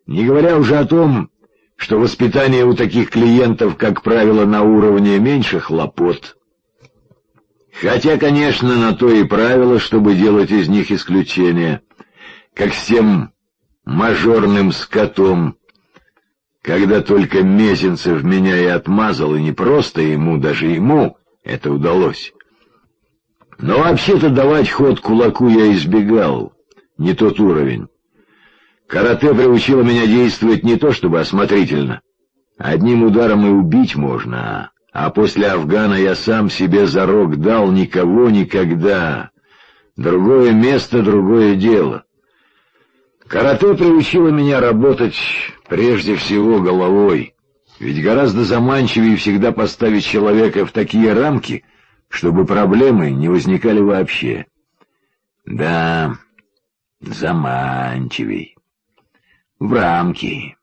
Не говоря уже о том, что воспитание у таких клиентов, как правило, на уровне меньше хлопот. Хотя, конечно, на то и правило, чтобы делать из них исключение, как с тем мажорным скотом, когда только Мезенцев меня и отмазал, и не просто ему, даже ему это удалось. Но вообще-то давать ход кулаку я избегал, не тот уровень. Карате приучило меня действовать не то чтобы осмотрительно. Одним ударом и убить можно, а после Афгана я сам себе зарок дал никого никогда. Другое место, другое дело. Карате приучило меня работать прежде всего головой, ведь гораздо заманчивее всегда поставить человека в такие рамки, чтобы проблемы не возникали вообще. Да, заманчивей. В рамки.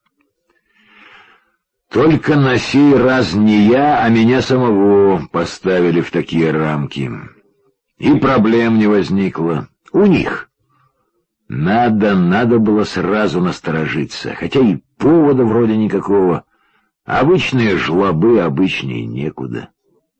Только на сей раз не я, а меня самого поставили в такие рамки. И проблем не возникло. У них. Надо было сразу насторожиться, хотя и повода вроде никакого. Обычные жлобы, обычнее некуда.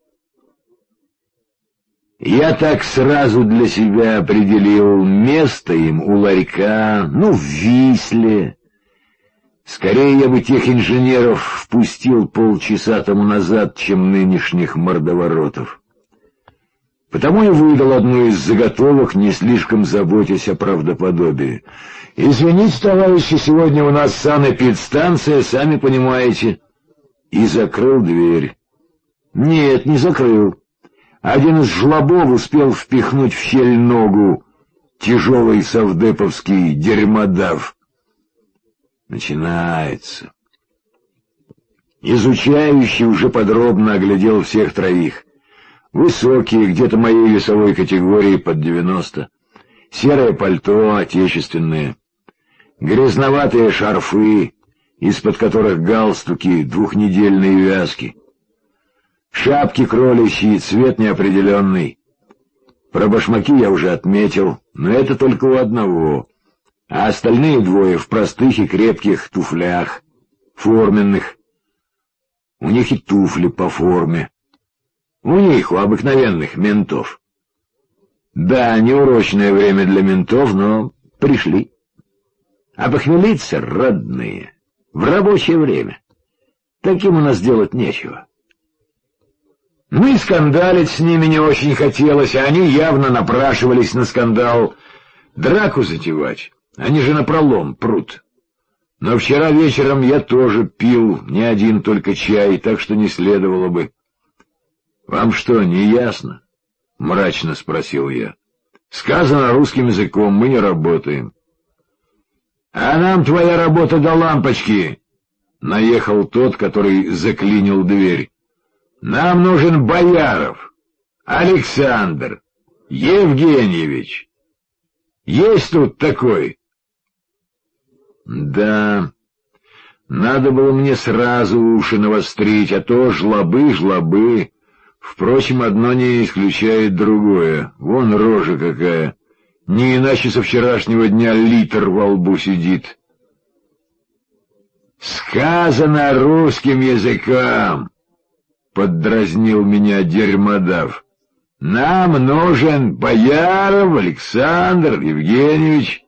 Я так сразу для себя определил место им у ларька, в Висле. Скорее я бы тех инженеров впустил полчаса тому назад, чем нынешних мордоворотов. Потому и выдал одну из заготовок, не слишком заботясь о правдоподобии. «Извините, товарищи, сегодня у нас санэпидстанция, сами понимаете». И закрыл дверь. Нет, не закрыл. Один из жлобов успел впихнуть в щель ногу, тяжелый совдеповский дерьмодав. Начинается. Изучающий уже подробно оглядел всех троих. Высокие, где-то моей весовой категории под 90. Серое пальто, отечественное. Грязноватые шарфы, из-под которых галстуки двухнедельной вязки. Шапки кроличьи, цвет неопределенный. Про башмаки я уже отметил, но это только у одного. А остальные двое в простых и крепких туфлях, форменных. У них и туфли по форме. У них, у обыкновенных ментов. Да, неурочное время для ментов, но пришли. А похмелиться, родные, в рабочее время. Таким у нас делать нечего. Ну и скандалить с ними не очень хотелось, а они явно напрашивались на скандал. Драку затевать, они же напролом прут. Но вчера вечером я тоже пил не один только чай, так что не следовало бы. — Вам что, не ясно? — мрачно спросил я. — Сказано русским языком, мы не работаем. — А нам твоя работа до лампочки! — наехал тот, который заклинил дверь. — Нам нужен Бояров, Александр Евгеньевич. Есть тут такой? Да, надо было мне сразу уши навострить, а то жлобы. Впрочем, одно не исключает другое. Вон рожа какая. Не иначе со вчерашнего дня литр во лбу сидит. Сказано русским языком, поддразнил меня дерьмодав. Нам нужен Бояров Александр Евгеньевич.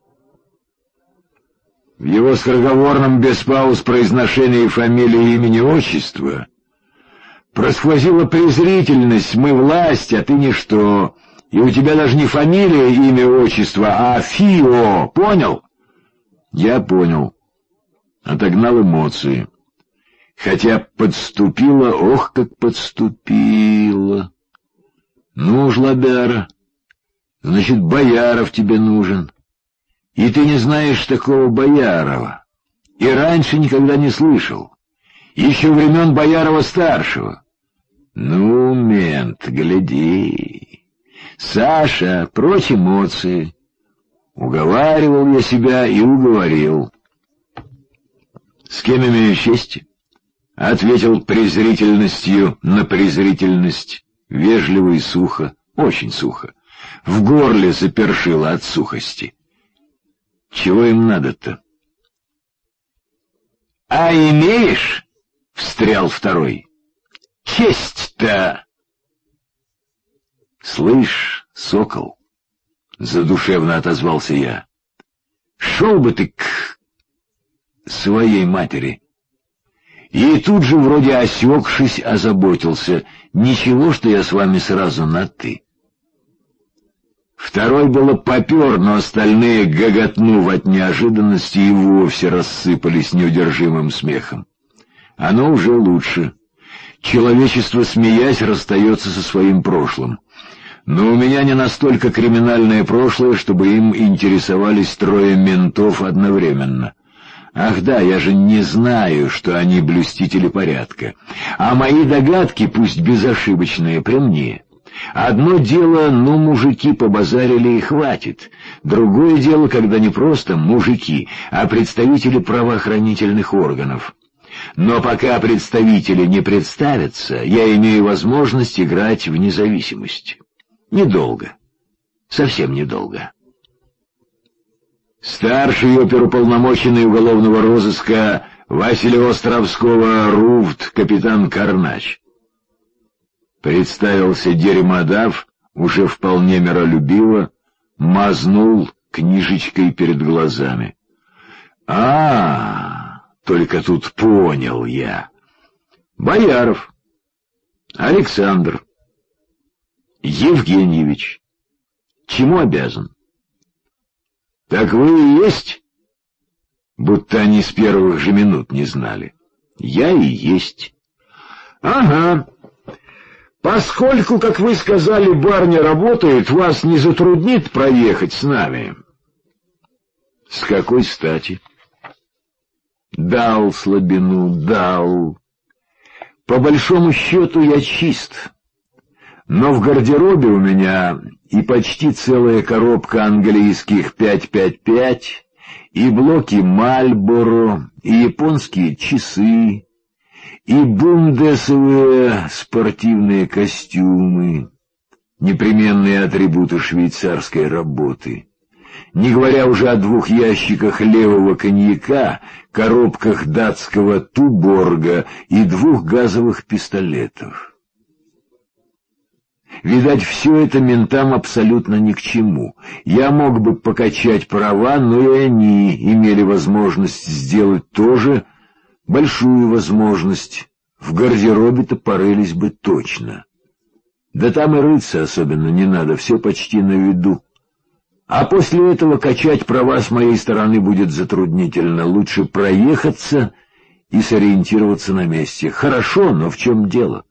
В его скороговорном без пауз произношении фамилии, имени, отчества просквозила презрительность: мы власть, а ты ничто, и у тебя даже не фамилия, имя, отчество, а ФИО, понял? Я понял. Отогнал эмоции. Хотя подступила, ох, как подступила. Ну, жлобяра, значит, Бояров тебе нужен. И ты не знаешь такого Боярова. И раньше никогда не слышал. Еще времен Боярова-старшего. Ну, мент, гляди. Саша, прочь эмоции. Уговаривал я себя и уговорил. С кем имею честь? Ответил презрительностью на презрительность. Вежливо и сухо, очень сухо. В горле запершило от сухости. Чего им надо-то? А имеешь? — встрял второй. — Честь-то! — Слышь, сокол, — задушевно отозвался я, — шел бы ты к своей матери. И тут же, вроде осекшись, озаботился: ничего, что я с вами сразу на «ты». Второй было попер, но остальные, гоготнув от неожиданности, и вовсе рассыпались неудержимым смехом. Оно уже лучше. Человечество, смеясь, расстается со своим прошлым. Но у меня не настолько криминальное прошлое, чтобы им интересовались трое ментов одновременно. Ах да, я же не знаю, что они блюстители порядка. А мои догадки, пусть безошибочные, при мне. Одно дело, ну, мужики побазарили и хватит. Другое дело, когда не просто мужики, а представители правоохранительных органов. Но пока представители не представятся, я имею возможность играть в независимость. Недолго. Совсем недолго. Старший оперуполномоченный уголовного розыска Василия Островского РУВД капитан Карнач. Представился дерьмодав, уже вполне миролюбиво, мазнул книжечкой перед глазами. Только тут понял я. Бояров Александр Евгеньевич. Чему обязан? Так вы и есть? Будто они с первых же минут не знали. Я и есть. Ага. Поскольку, как вы сказали, барня работает, вас не затруднит проехать с нами? С какой стати? Дал слабину, дал. По большому счету я чист. Но в гардеробе у меня и почти целая коробка английских 555, и блоки Мальборо, и японские часы, и бундесовые спортивные костюмы, непременные атрибуты швейцарской работы, не говоря уже о 2 ящиках левого коньяка, коробках датского Туборга и 2 газовых пистолетов. Видать, все это ментам абсолютно ни к чему. Я мог бы покачать права, но и они имели возможность сделать то же, большую возможность. В гардеробе-то порылись бы точно. Да там и рыться особенно не надо, все почти на виду. А после этого качать права с моей стороны будет затруднительно. Лучше проехаться и сориентироваться на месте. Хорошо, но в чем дело?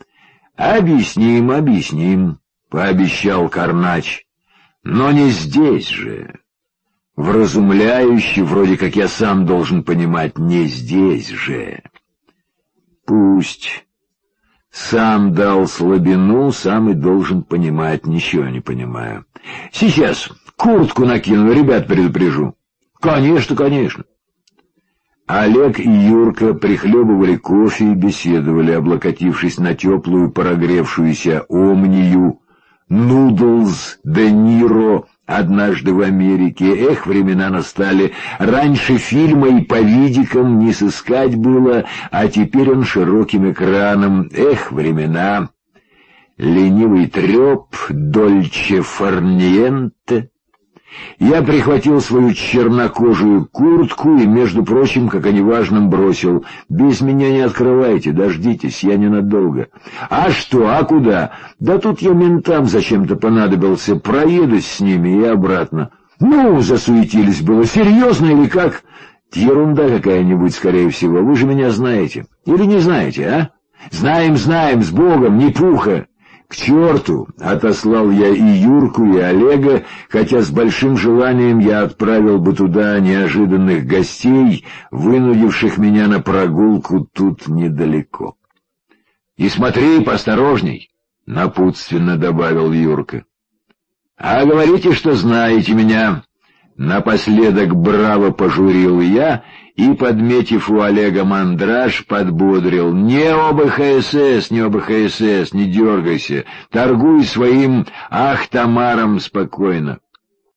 «Объясним», — пообещал Карнач. «Но не здесь же. Вразумляюще, вроде как я сам должен понимать, не здесь же». «Пусть. Сам дал слабину, сам и должен понимать, ничего не понимаю. Сейчас куртку накину, ребят предупрежу». «Конечно, конечно». Олег и Юрка прихлебывали кофе и беседовали, облокотившись на теплую прогревшуюся омнию. «Нудлз де Ниро однажды в Америке». Эх, времена настали. Раньше фильма и по видикам не сыскать было, а теперь он широким экраном. Эх, времена. Ленивый треп, дольче фарниенте. Я прихватил свою чернокожую куртку и, между прочим, как о неважном, бросил: «Без меня не открывайте, дождитесь, я ненадолго». «А что, а куда?» «Да тут я ментам зачем-то понадобился, проедусь с ними и обратно». «Ну, засуетились было, серьезно или как?» «Ерунда какая-нибудь, скорее всего, вы же меня знаете. Или не знаете, а?» «Знаем, с Богом, не пуха». «К черту!» — отослал я и Юрку, и Олега, хотя с большим желанием я отправил бы туда неожиданных гостей, вынудивших меня на прогулку тут недалеко. «И смотри, поосторожней!» — напутственно добавил Юрка. «А говорите, что знаете меня!» Напоследок браво пожурил я и, подметив у Олега мандраж, подбодрил: «Не ОБХСС, не дергайся, торгуй своим Ахтамаром спокойно».